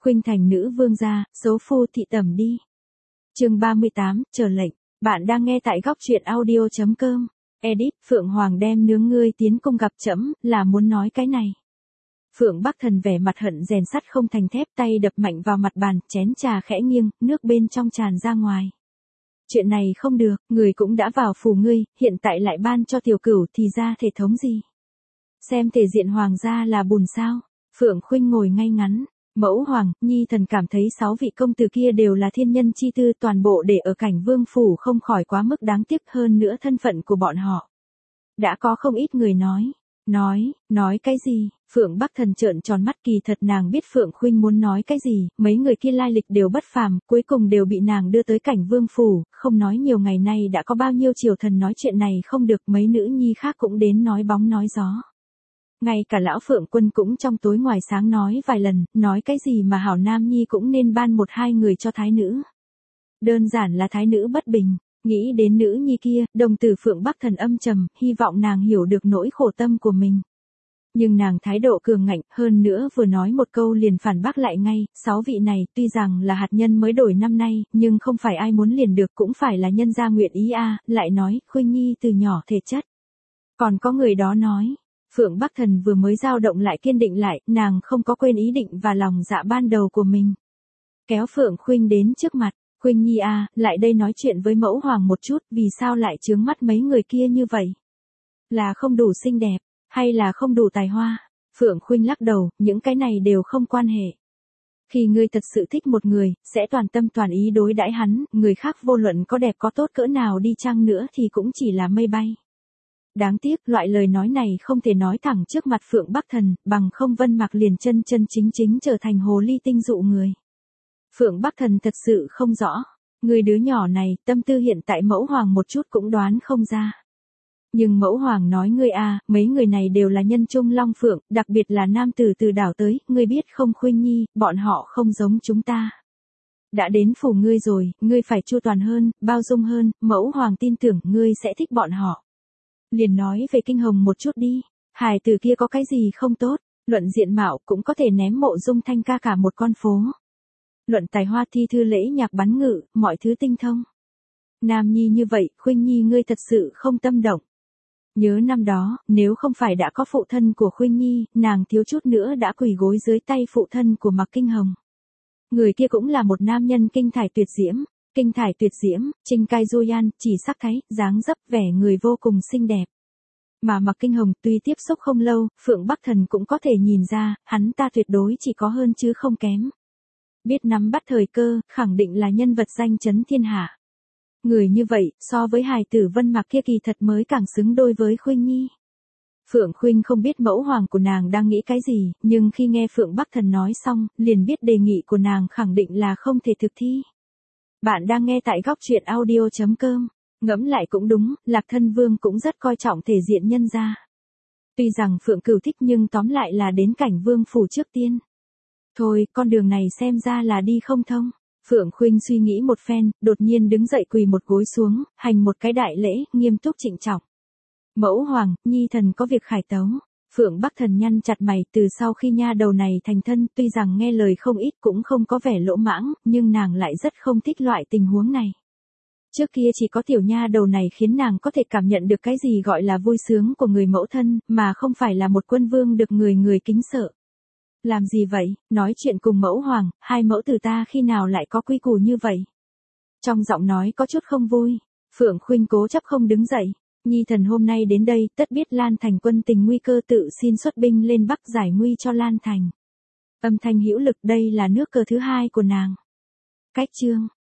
Khuynh thành nữ vương gia, số phu thị tẩm đi. Chương 38, chờ lệnh. Bạn đang nghe tại góc truyện audio.com. Edit, Phượng Hoàng đem nướng ngươi tiến cung gặp trẫm, là muốn nói cái này. Phượng Bắc Thần vẻ mặt hận rèn sắt không thành thép, tay đập mạnh vào mặt bàn, chén trà khẽ nghiêng, nước bên trong tràn ra ngoài. Chuyện này không được, người cũng đã vào phủ ngươi, hiện tại lại ban cho tiểu cửu thì ra thể thống gì? Xem thể diện hoàng gia là bùn sao? Phượng Khuynh ngồi ngay ngắn. Mẫu hoàng, nhi thần cảm thấy 6 vị công tử kia đều là thiên nhân chi tư, toàn bộ để ở cảnh vương phủ không khỏi quá mức đáng tiếc, hơn nữa thân phận của bọn họ. Đã có không ít người nói cái gì? Phượng Bắc Thần trợn tròn mắt, kỳ thật nàng biết Phượng Khuynh muốn nói cái gì, mấy người kia lai lịch đều bất phàm, cuối cùng đều bị nàng đưa tới cảnh vương phủ, không nói nhiều ngày nay đã có bao nhiêu triều thần nói chuyện này không được, mấy nữ nhi khác cũng đến nói bóng nói gió. Ngay cả lão Phượng Quân cũng trong tối ngoài sáng nói vài lần, nói cái gì mà hảo nam nhi cũng nên ban 1-2 người cho thái nữ. Đơn giản là thái nữ bất bình, nghĩ đến nữ nhi kia, đồng tử Phượng Bắc Thần âm trầm, hy vọng nàng hiểu được nỗi khổ tâm của mình. Nhưng nàng thái độ cường ngạnh, hơn nữa vừa nói một câu liền phản bác lại ngay, 6 vị này tuy rằng là hạt nhân mới đổi năm nay, nhưng không phải ai muốn liền được, cũng phải là nhân gia nguyện ý a. Lại nói, Khuynh nhi từ nhỏ thể chất. Còn có người đó nói. Phượng Bắc Thần vừa mới dao động lại kiên định lại, nàng không có quên ý định và lòng dạ ban đầu của mình. Kéo Phượng Khuynh đến trước mặt, Khuynh nhi a, lại đây nói chuyện với mẫu hoàng một chút, vì sao lại chướng mắt mấy người kia như vậy? Là không đủ xinh đẹp, hay là không đủ tài hoa? Phượng Khuynh lắc đầu, những cái này đều không quan hệ. Khi ngươi thật sự thích một người, sẽ toàn tâm toàn ý đối đãi hắn, người khác vô luận có đẹp có tốt cỡ nào đi chăng nữa thì cũng chỉ là mây bay. Đáng tiếc, loại lời nói này không thể nói thẳng trước mặt Phượng Bắc Thần, bằng không Vân Mạc liền chân chính trở thành hồ ly tinh dụ người. Phượng Bắc Thần thật sự không rõ, người đứa nhỏ này, tâm tư hiện tại mẫu hoàng một chút cũng đoán không ra. Nhưng mẫu hoàng nói ngươi a, mấy người này đều là nhân trung long phượng, đặc biệt là nam tử từ đảo tới, ngươi biết không Khuynh nhi, bọn họ không giống chúng ta. Đã đến phủ ngươi rồi, ngươi phải chu toàn hơn, bao dung hơn, mẫu hoàng tin tưởng ngươi sẽ thích bọn họ. Liền nói về Kinh Hồng một chút đi, hài tử kia có cái gì không tốt, luận diện mạo cũng có thể ném Mộ Dung Thanh ca cả một con phố. Luận tài hoa thi thư lễ nhạc bắn ngự, mọi thứ tinh thông. Nam nhi như vậy, Khuynh nhi ngươi thật sự không tâm động. Nhớ năm đó, nếu không phải đã có phụ thân của Khuynh nhi, nàng thiếu chút nữa đã quỳ gối dưới tay phụ thân của Mạc Kinh Hồng. Người kia cũng là một nam nhân kinh thải tuyệt diễm, Trinh Cai Du Yan, chỉ sắc thái, dáng dấp vẻ người vô cùng xinh đẹp. Mà Mạc Kinh Hồng tuy tiếp xúc không lâu, Phượng Bắc Thần cũng có thể nhìn ra, hắn ta tuyệt đối chỉ có hơn chứ không kém. Biết nắm bắt thời cơ, khẳng định là nhân vật danh chấn thiên hạ. Người như vậy, so với hài tử Vân Mạc kia kỳ thật mới càng xứng đôi với Khuynh nhi. Phượng Khuynh không biết mẫu hoàng của nàng đang nghĩ cái gì, nhưng khi nghe Phượng Bắc Thần nói xong, liền biết đề nghị của nàng khẳng định là không thể thực thi. Bạn đang nghe tại góc truyện audio.com. Ngẫm lại cũng đúng, Lạc Thân Vương cũng rất coi trọng thể diện nhân gia. Tuy rằng Phượng Cửu thích nhưng tóm lại là đến cảnh vương phủ trước tiên. Thôi, con đường này xem ra là đi không thông. Phượng Khuynh suy nghĩ một phen, đột nhiên đứng dậy quỳ một gối xuống, hành một cái đại lễ, nghiêm túc trịnh trọng. Mẫu hoàng, nhi thần có việc khải tấu. Phượng Bắc Thần nhăn chặt mày, từ sau khi nha đầu này thành thân, tuy rằng nghe lời không ít cũng không có vẻ lỗ mãng, nhưng nàng lại rất không thích loại tình huống này. Trước kia chỉ có tiểu nha đầu này khiến nàng có thể cảm nhận được cái gì gọi là vui sướng của người mẫu thân, mà không phải là một quân vương được người kính sợ. Làm gì vậy, nói chuyện cùng mẫu hoàng, hai mẫu tử ta khi nào lại có quy củ như vậy? Trong giọng nói có chút không vui, Phượng Khuynh cố chấp không đứng dậy. Nhi thần hôm nay đến đây, tất biết Lan Thành quân tình nguy cơ tự xin xuất binh lên Bắc giải nguy cho Lan Thành. Âm thanh hữu lực, đây là nước cờ thứ hai của nàng. Cách chương.